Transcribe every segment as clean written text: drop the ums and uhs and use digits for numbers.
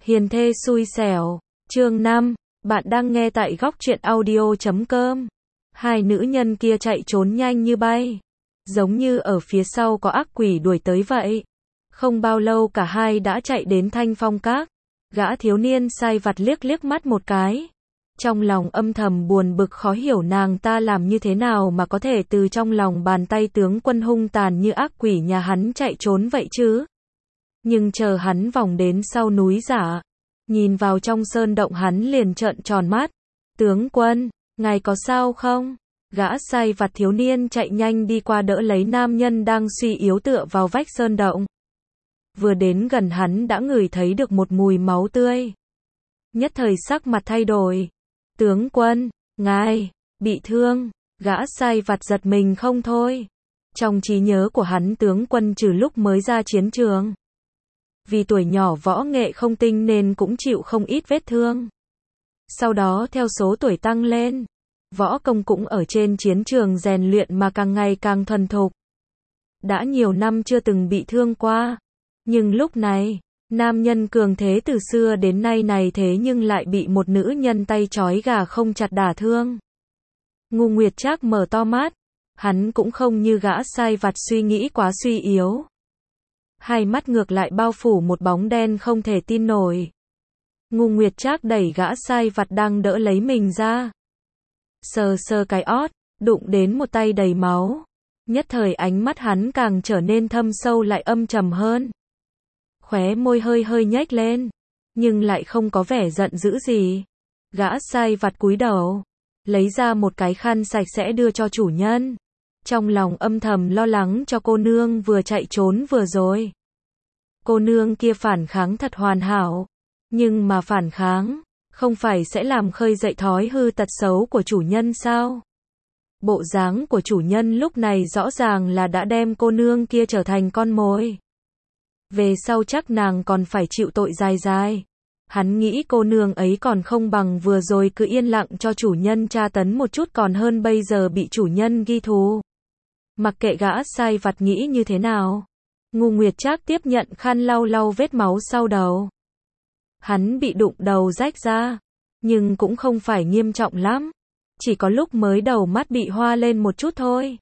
Hiền thê xui xẻo, chương 5, bạn đang nghe tại góc truyện audio.com. Hai nữ nhân kia chạy trốn nhanh như bay, giống như ở phía sau có ác quỷ đuổi tới vậy. Không bao lâu cả hai đã chạy đến Thanh Phong Các. Gã thiếu niên sai vặt liếc liếc mắt một cái. Trong lòng âm thầm buồn bực khó hiểu nàng ta làm như thế nào mà có thể từ trong lòng bàn tay tướng quân hung tàn như ác quỷ nhà hắn chạy trốn vậy chứ. Nhưng chờ hắn vòng đến sau núi giả, nhìn vào trong sơn động hắn liền trợn tròn mắt. Tướng quân, ngài có sao không? Gã sai vặt thiếu niên chạy nhanh đi qua đỡ lấy nam nhân đang suy yếu tựa vào vách sơn động. Vừa đến gần hắn đã ngửi thấy được một mùi máu tươi. Nhất thời sắc mặt thay đổi. Tướng quân, ngài, bị thương, gã sai vặt giật mình không thôi. Trong trí nhớ của hắn tướng quân trừ lúc mới ra chiến trường. Vì tuổi nhỏ võ nghệ không tinh nên cũng chịu không ít vết thương. Sau đó theo số tuổi tăng lên, võ công cũng ở trên chiến trường rèn luyện mà càng ngày càng thuần thục. Đã nhiều năm chưa từng bị thương qua. Nhưng lúc này, nam nhân cường thế từ xưa đến nay này thế nhưng lại bị một nữ nhân tay trói gà không chặt đả thương. Ngô Nguyệt Trác mở to mắt, hắn cũng không như gã sai vặt suy nghĩ quá suy yếu. Hai mắt ngược lại bao phủ một bóng đen không thể tin nổi. Ngô Nguyệt Trác đẩy gã sai vặt đang đỡ lấy mình ra. Sờ sờ cái ót, đụng đến một tay đầy máu. Nhất thời ánh mắt hắn càng trở nên thâm sâu lại âm trầm hơn. Khóe môi hơi hơi nhếch lên, nhưng lại không có vẻ giận dữ gì. Gã sai vặt cúi đầu, lấy ra một cái khăn sạch sẽ đưa cho chủ nhân. Trong lòng âm thầm lo lắng cho cô nương vừa chạy trốn vừa rồi. Cô nương kia phản kháng thật hoàn hảo, nhưng mà phản kháng, không phải sẽ làm khơi dậy thói hư tật xấu của chủ nhân sao? Bộ dáng của chủ nhân lúc này rõ ràng là đã đem cô nương kia trở thành con mồi. Về sau chắc nàng còn phải chịu tội dài dài. Hắn nghĩ cô nương ấy còn không bằng vừa rồi cứ yên lặng cho chủ nhân tra tấn một chút còn hơn bây giờ bị chủ nhân ghi thù. Mặc kệ gã sai vặt nghĩ như thế nào, Ngô Nguyệt Trác tiếp nhận khăn lau lau vết máu sau đầu. Hắn bị đụng đầu rách ra, nhưng cũng không phải nghiêm trọng lắm, chỉ có lúc mới đầu mắt bị hoa lên một chút thôi.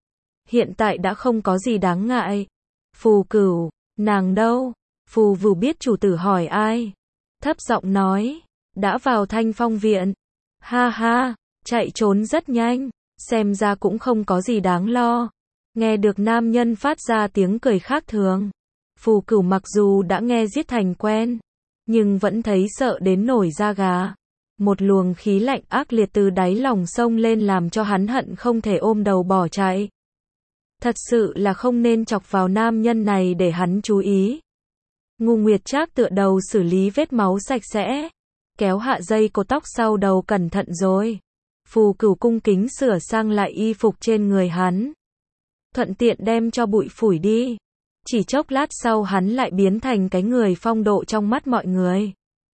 Hiện tại đã không có gì đáng ngại. Phù Cửu, nàng đâu? Phù Vửu biết chủ tử hỏi ai, thấp giọng nói, đã vào Thanh Phong viện. Ha ha, chạy trốn rất nhanh, xem ra cũng không có gì đáng lo. Nghe được nam nhân phát ra tiếng cười khác thường. Phù Cửu mặc dù đã nghe giết thành quen, nhưng vẫn thấy sợ đến nổi da gà. Một luồng khí lạnh ác liệt từ đáy lòng xông lên làm cho hắn hận không thể ôm đầu bỏ chạy. Thật sự là không nên chọc vào nam nhân này để hắn chú ý. Ngô Nguyệt Trác tựa đầu xử lý vết máu sạch sẽ, kéo hạ dây cột tóc sau đầu cẩn thận rồi. Phù Cửu cung kính sửa sang lại y phục trên người hắn, thuận tiện đem cho bụi phủi đi. Chỉ chốc lát sau hắn lại biến thành cái người phong độ trong mắt mọi người.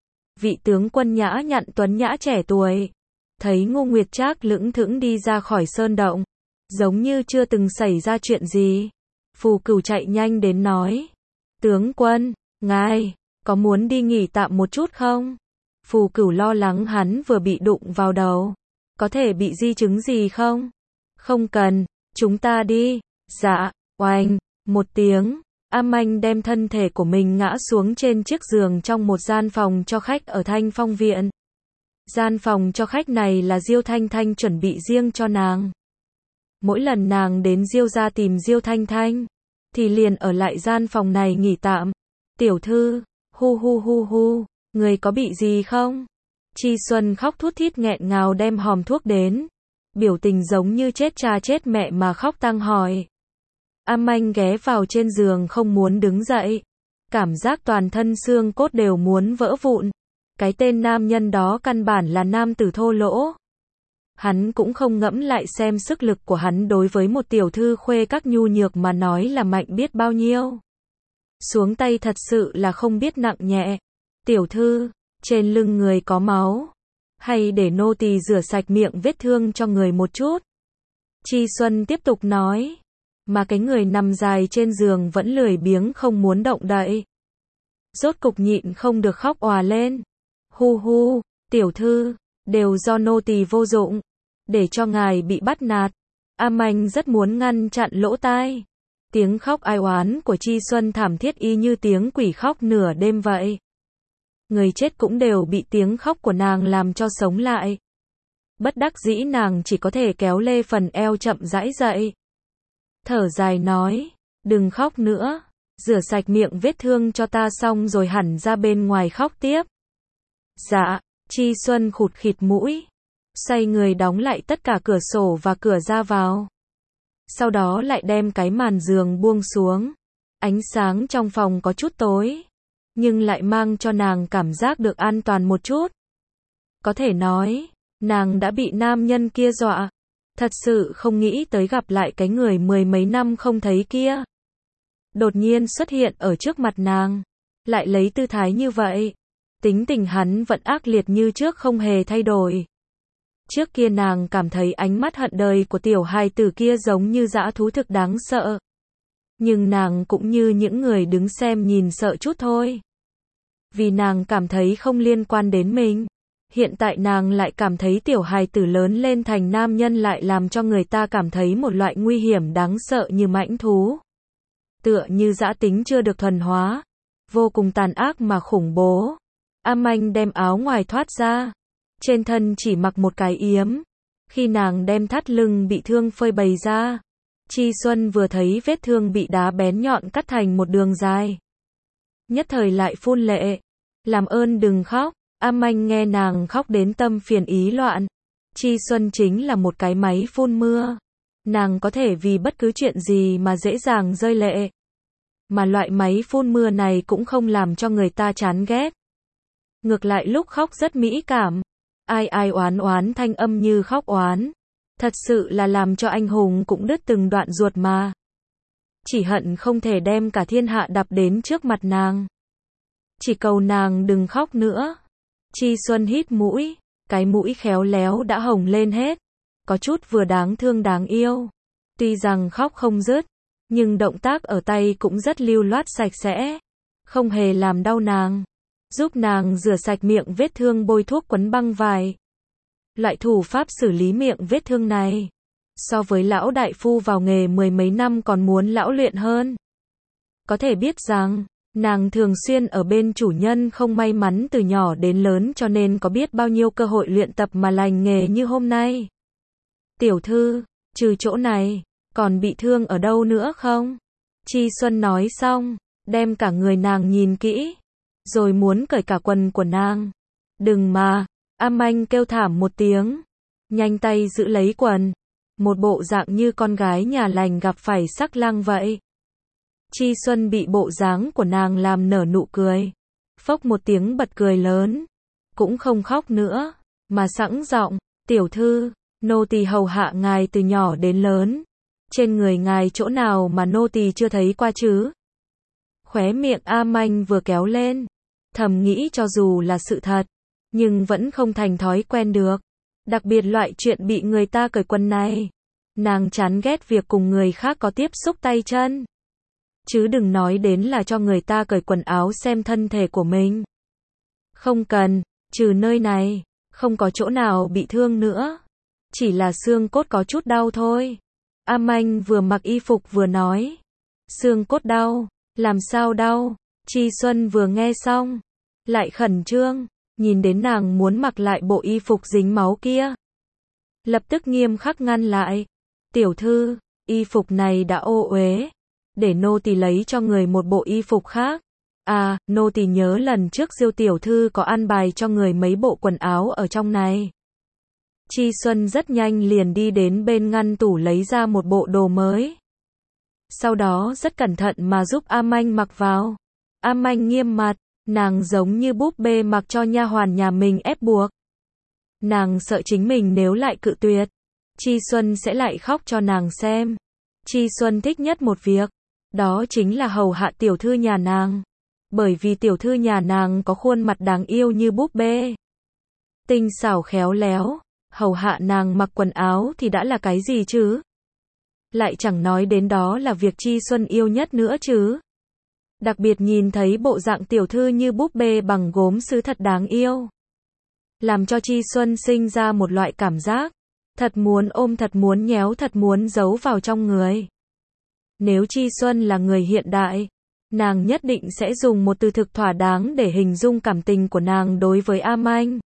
Vị tướng quân nhã nhặn tuấn nhã trẻ tuổi, thấy Ngô Nguyệt Trác lững thững đi ra khỏi sơn động, giống như chưa từng xảy ra chuyện gì. Phù Cửu chạy nhanh đến nói, tướng quân, ngài, có muốn đi nghỉ tạm một chút không? Phù Cửu lo lắng hắn vừa bị đụng vào đầu, có thể bị di chứng gì không? Không cần, chúng ta đi. Dạ, oanh, một tiếng, Am Anh đem thân thể của mình ngã xuống trên chiếc giường trong một gian phòng cho khách ở Thanh Phong viện. Gian phòng cho khách này là Diêu Thanh Thanh chuẩn bị riêng cho nàng. Mỗi lần nàng đến Diêu gia tìm Diêu Thanh Thanh, thì liền ở lại gian phòng này nghỉ tạm. Tiểu thư, hu hu hu hu, người có bị gì không? Chi Xuân khóc thút thít nghẹn ngào đem hòm thuốc đến. Biểu tình giống như chết cha chết mẹ mà khóc tang hỏi. Am Anh ghé vào trên giường không muốn đứng dậy. Cảm giác toàn thân xương cốt đều muốn vỡ vụn. Cái tên nam nhân đó căn bản là nam tử thô lỗ. Hắn cũng không ngẫm lại xem sức lực của hắn đối với một tiểu thư khuê các nhu nhược mà nói là mạnh biết bao nhiêu. Xuống tay thật sự là không biết nặng nhẹ. Tiểu thư, trên lưng người có máu. Hay để nô tỳ rửa sạch miệng vết thương cho người một chút. Chi Xuân tiếp tục nói. Mà cái người nằm dài trên giường vẫn lười biếng không muốn động đậy. rốt cục nhịn không được khóc òa lên. Hu hu, tiểu thư, đều do nô tỳ vô dụng, để cho ngài bị bắt nạt. Anh rất muốn ngăn chặn lỗ tai. Tiếng khóc ai oán của Chi Xuân thảm thiết y như tiếng quỷ khóc nửa đêm vậy. Người chết cũng đều bị tiếng khóc của nàng làm cho sống lại. Bất đắc dĩ nàng chỉ có thể kéo lê phần eo chậm rãi dậy. Thở dài nói, đừng khóc nữa, rửa sạch miệng vết thương cho ta xong rồi hẳn ra bên ngoài khóc tiếp. Dạ, Chi Xuân khụt khịt mũi, xoay người đóng lại tất cả cửa sổ và cửa ra vào. Sau đó lại đem cái màn giường buông xuống. Ánh sáng trong phòng có chút tối, nhưng lại mang cho nàng cảm giác được an toàn một chút. Có thể nói, nàng đã bị nam nhân kia dọa. Thật sự không nghĩ tới gặp lại cái người mười mấy năm không thấy kia. Đột nhiên xuất hiện ở trước mặt nàng, lại lấy tư thái như vậy. Tính tình hắn vẫn ác liệt như trước không hề thay đổi. Trước kia nàng cảm thấy ánh mắt hận đời của tiểu hài tử kia giống như dã thú thực đáng sợ. Nhưng nàng cũng như những người đứng xem nhìn sợ chút thôi. Vì nàng cảm thấy không liên quan đến mình. Hiện tại nàng lại cảm thấy tiểu hài tử lớn lên thành nam nhân lại làm cho người ta cảm thấy một loại nguy hiểm đáng sợ như mãnh thú. Tựa như dã tính chưa được thuần hóa. Vô cùng tàn ác mà khủng bố. Anh đem áo ngoài thoát ra. Trên thân chỉ mặc một cái yếm. Khi nàng đem thắt lưng bị thương phơi bày ra, Chi Xuân vừa thấy vết thương bị đá bén nhọn cắt thành một đường dài. Nhất thời lại phun lệ. Làm ơn đừng khóc. Anh nghe nàng khóc đến tâm phiền ý loạn. Chi Xuân chính là một cái máy phun mưa. Nàng có thể vì bất cứ chuyện gì mà dễ dàng rơi lệ. Mà loại máy phun mưa này cũng không làm cho người ta chán ghét. Ngược lại lúc khóc rất mỹ cảm. Ai ai oán oán thanh âm như khóc oán. Thật sự là làm cho anh hùng cũng đứt từng đoạn ruột mà. Chỉ hận không thể đem cả thiên hạ đập đến trước mặt nàng. Chỉ cầu nàng đừng khóc nữa. Chi Xuân hít mũi, cái mũi khéo léo đã hồng lên hết. Có chút vừa đáng thương đáng yêu. Tuy rằng khóc không dứt, nhưng động tác ở tay cũng rất lưu loát sạch sẽ. Không hề làm đau nàng. Giúp nàng rửa sạch miệng vết thương bôi thuốc quấn băng vải. Loại thủ pháp xử lý miệng vết thương này, so với lão đại phu vào nghề mười mấy năm còn muốn lão luyện hơn. Có thể biết rằng, nàng thường xuyên ở bên chủ nhân không may mắn từ nhỏ đến lớn cho nên có biết bao nhiêu cơ hội luyện tập mà lành nghề như hôm nay. Tiểu thư, trừ chỗ này, còn bị thương ở đâu nữa không? Chi Xuân nói xong, đem cả người nàng nhìn kỹ, rồi muốn cởi cả quần của nàng. Đừng mà, anh kêu thảm một tiếng, nhanh tay giữ lấy quần, một bộ dạng như con gái nhà lành gặp phải sắc lang vậy. Chi Xuân bị bộ dáng của nàng làm nở nụ cười, phốc một tiếng bật cười lớn, cũng không khóc nữa, mà sẵn giọng, tiểu thư, nô tỳ hầu hạ ngài từ nhỏ đến lớn, trên người ngài chỗ nào mà nô tỳ chưa thấy qua chứ? Khóe miệng anh vừa kéo lên, thầm nghĩ cho dù là sự thật, nhưng vẫn không thành thói quen được. Đặc biệt loại chuyện bị người ta cởi quần này. Nàng chán ghét việc cùng người khác có tiếp xúc tay chân. Chứ đừng nói đến là cho người ta cởi quần áo xem thân thể của mình. Không cần, trừ nơi này, không có chỗ nào bị thương nữa. Chỉ là xương cốt có chút đau thôi. Anh vừa mặc y phục vừa nói. Xương cốt đau, làm sao đau? Chi Xuân vừa nghe xong, lại khẩn trương. Nhìn đến nàng muốn mặc lại bộ y phục dính máu kia, lập tức nghiêm khắc ngăn lại. Tiểu thư, y phục này đã ô uế, để nô tỳ lấy cho người một bộ y phục khác. À, nô tỳ nhớ lần trước Diêu tiểu thư có an bài cho người mấy bộ quần áo ở trong này. Chi Xuân rất nhanh liền đi đến bên ngăn tủ lấy ra một bộ đồ mới. Sau đó rất cẩn thận mà giúp anh mặc vào. Anh nghiêm mặt. Nàng giống như búp bê mặc cho nha hoàn nhà mình ép buộc. Nàng sợ chính mình nếu lại cự tuyệt, Chi Xuân sẽ lại khóc cho nàng xem. Chi Xuân thích nhất một việc, đó chính là hầu hạ tiểu thư nhà nàng. Bởi vì tiểu thư nhà nàng có khuôn mặt đáng yêu như búp bê. Tinh xảo khéo léo, hầu hạ nàng mặc quần áo thì đã là cái gì chứ? Lại chẳng nói đến đó là việc Chi Xuân yêu nhất nữa chứ. Đặc biệt nhìn thấy bộ dạng tiểu thư như búp bê bằng gốm sứ thật đáng yêu. Làm cho Chi Xuân sinh ra một loại cảm giác, thật muốn ôm, thật muốn nhéo, thật muốn giấu vào trong người. Nếu Chi Xuân là người hiện đại, nàng nhất định sẽ dùng một từ thực thỏa đáng để hình dung cảm tình của nàng đối với A Manh.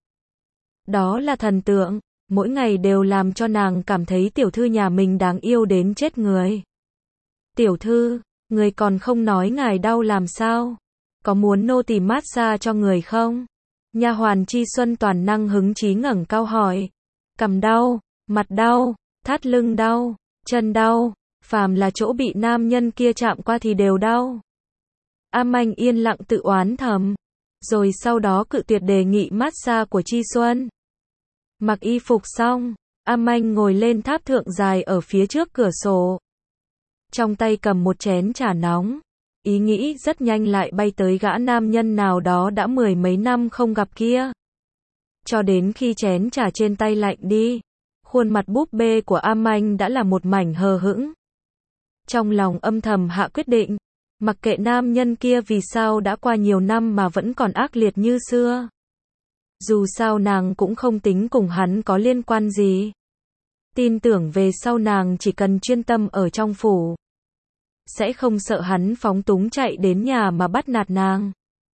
Đó là thần tượng, mỗi ngày đều làm cho nàng cảm thấy tiểu thư nhà mình đáng yêu đến chết người. Tiểu thư, người còn không nói ngài đau làm sao? Có muốn nô tỳ massage cho người không? Nha hoàn Chi Xuân toàn năng hứng chí ngẩng cao hỏi. Cằm đau, mặt đau, thắt lưng đau, chân đau, phàm là chỗ bị nam nhân kia chạm qua thì đều đau. A Manh yên lặng tự oán thầm, rồi sau đó cự tuyệt đề nghị massage của Chi Xuân. Mặc y phục xong, A Manh ngồi lên tháp thượng dài ở phía trước cửa sổ. Trong tay cầm một chén trà nóng, ý nghĩ rất nhanh lại bay tới gã nam nhân nào đó đã mười mấy năm không gặp kia. Cho đến khi chén trà trên tay lạnh đi, khuôn mặt búp bê của A Manh đã là một mảnh hờ hững. Trong lòng âm thầm hạ quyết định, mặc kệ nam nhân kia vì sao đã qua nhiều năm mà vẫn còn ác liệt như xưa. Dù sao nàng cũng không tính cùng hắn có liên quan gì. Tin tưởng về sau nàng chỉ cần chuyên tâm ở trong phủ, sẽ không sợ hắn phóng túng chạy đến nhà mà bắt nạt nàng.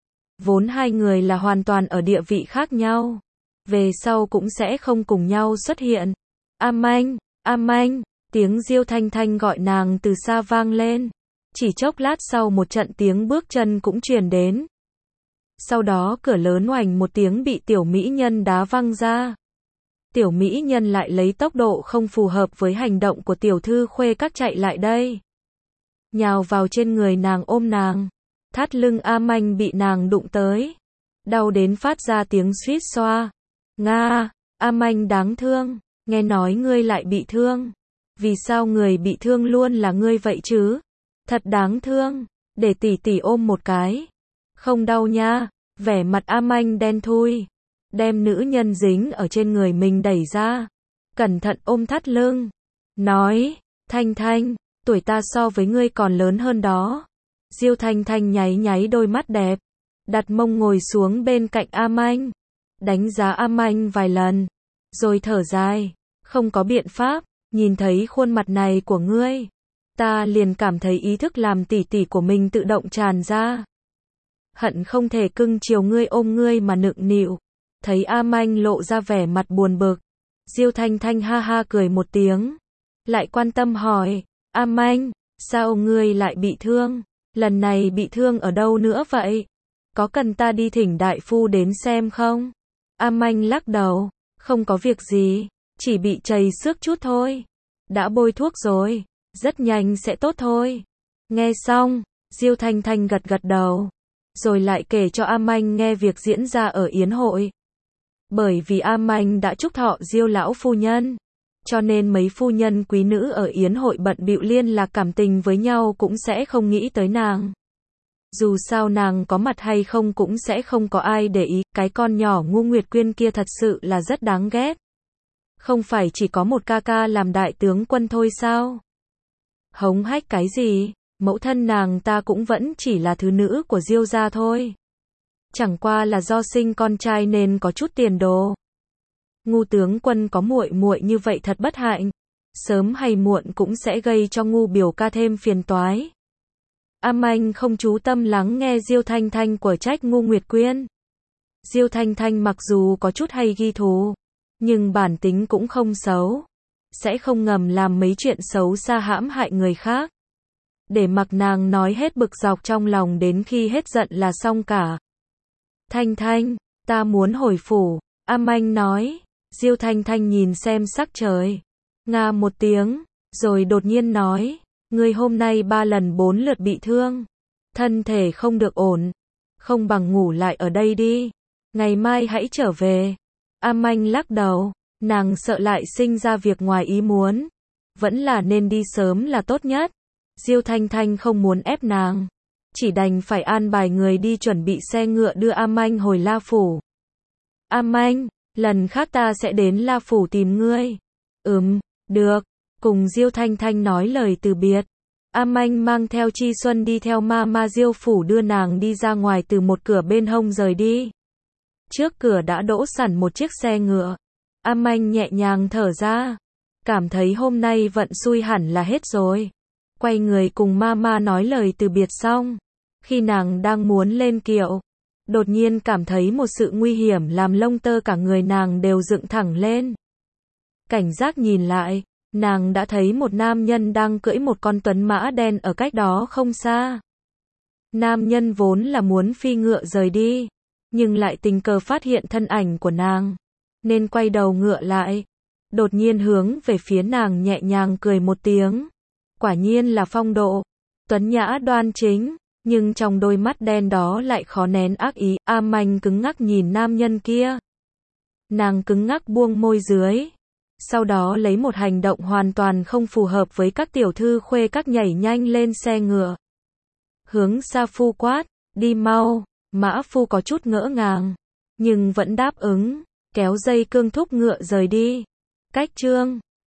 Vốn hai người là hoàn toàn ở địa vị khác nhau, về sau cũng sẽ không cùng nhau xuất hiện. A Manh, A Manh, tiếng Diêu Thanh Thanh gọi nàng từ xa vang lên. Chỉ chốc lát sau một trận tiếng bước chân cũng truyền đến. Sau đó cửa lớn oành một tiếng bị tiểu mỹ nhân đá văng ra. Tiểu mỹ nhân lại lấy tốc độ không phù hợp với hành động của tiểu thư khuê các chạy lại đây. Nhào vào trên người nàng ôm nàng. Thắt lưng A Manh bị nàng đụng tới. Đau đến phát ra tiếng suýt xoa. Nga, A Manh đáng thương, nghe nói ngươi lại bị thương. Vì sao người bị thương luôn là ngươi vậy chứ? Thật đáng thương, để tỷ tỷ ôm một cái. Không đau nha, vẻ mặt A Manh đen thui. Đem nữ nhân dính ở trên người mình đẩy ra. Cẩn thận ôm thắt lưng. Nói, Thanh Thanh, tuổi ta so với ngươi còn lớn hơn đó. Diêu Thanh Thanh nháy nháy đôi mắt đẹp. Đặt mông ngồi xuống bên cạnh A Manh. Đánh giá A Manh vài lần. Rồi thở dài. Không có biện pháp, nhìn thấy khuôn mặt này của ngươi. Ta liền cảm thấy ý thức làm tỷ tỷ của mình tự động tràn ra. Hận không thể cưng chiều ngươi ôm ngươi mà nựng nịu. Thấy A Manh lộ ra vẻ mặt buồn bực. Diêu Thanh Thanh ha ha cười một tiếng. Lại quan tâm hỏi. A Manh, sao ngươi lại bị thương? Lần này bị thương ở đâu nữa vậy? Có cần ta đi thỉnh đại phu đến xem không? A Manh lắc đầu. Không có việc gì. Chỉ bị trầy xước chút thôi. Đã bôi thuốc rồi. Rất nhanh sẽ tốt thôi. Nghe xong, Diêu Thanh Thanh gật gật đầu. Rồi lại kể cho A Manh nghe việc diễn ra ở yến hội. Bởi vì A Manh đã chúc thọ Diêu lão phu nhân, cho nên mấy phu nhân quý nữ ở yến hội bận bịu liên lạc cảm tình với nhau cũng sẽ không nghĩ tới nàng. Dù sao nàng có mặt hay không cũng sẽ không có ai để ý, cái con nhỏ ngu Nguyệt Quyên kia thật sự là rất đáng ghét. Không phải chỉ có một ca ca làm đại tướng quân thôi sao? Hống hách cái gì, mẫu thân nàng ta cũng vẫn chỉ là thứ nữ của Diêu gia thôi. Chẳng qua là do sinh con trai nên có chút tiền đồ. Ngu tướng quân có muội muội như vậy thật bất hạnh. Sớm hay muộn cũng sẽ gây cho ngu biểu ca thêm phiền toái. A Manh không chú tâm lắng nghe Diêu Thanh Thanh của trách ngu Nguyệt Quyên. Diêu Thanh Thanh mặc dù có chút hay ghi thù, nhưng bản tính cũng không xấu. Sẽ không ngầm làm mấy chuyện xấu xa hãm hại người khác. Để mặc nàng nói hết bực dọc trong lòng đến khi hết giận là xong cả. Thanh Thanh, ta muốn hồi phủ, A Manh nói. Diêu Thanh Thanh nhìn xem sắc trời. Nga một tiếng, rồi đột nhiên nói. Ngươi hôm nay 3 lần 4 lượt bị thương. Thân thể không được ổn. Không bằng ngủ lại ở đây đi. Ngày mai hãy trở về. A Manh lắc đầu. Nàng sợ lại sinh ra việc ngoài ý muốn. Vẫn là nên đi sớm là tốt nhất. Diêu Thanh Thanh không muốn ép nàng. Chỉ đành phải an bài người đi chuẩn bị xe ngựa đưa A Manh hồi La Phủ. A Manh, lần khác ta sẽ đến La Phủ tìm ngươi. Được, cùng Diêu Thanh Thanh nói lời từ biệt. A Manh mang theo Chi Xuân đi theo Ma Diêu phủ đưa nàng đi ra ngoài từ một cửa bên hông rời đi. Trước cửa đã đỗ sẵn một chiếc xe ngựa. A Manh nhẹ nhàng thở ra. Cảm thấy hôm nay vận xui hẳn là hết rồi. Quay người cùng Mama nói lời từ biệt xong. Khi nàng đang muốn lên kiệu, đột nhiên cảm thấy một sự nguy hiểm làm lông tơ cả người nàng đều dựng thẳng lên. Cảnh giác nhìn lại, nàng đã thấy một nam nhân đang cưỡi một con tuấn mã đen ở cách đó không xa. Nam nhân vốn là muốn phi ngựa rời đi, nhưng lại tình cờ phát hiện thân ảnh của nàng, nên quay đầu ngựa lại, đột nhiên hướng về phía nàng nhẹ nhàng cười một tiếng. Quả nhiên là phong độ, tuấn nhã đoan chính, nhưng trong đôi mắt đen đó lại khó nén ác ý. A Manh cứng ngắc nhìn nam nhân kia. Nàng cứng ngắc buông môi dưới. Sau đó lấy một hành động hoàn toàn không phù hợp với các tiểu thư khuê các nhảy nhanh lên xe ngựa. Hướng Sa Phu quát, đi mau. Mã Phu có chút ngỡ ngàng, nhưng vẫn đáp ứng, kéo dây cương thúc ngựa rời đi. Cách chương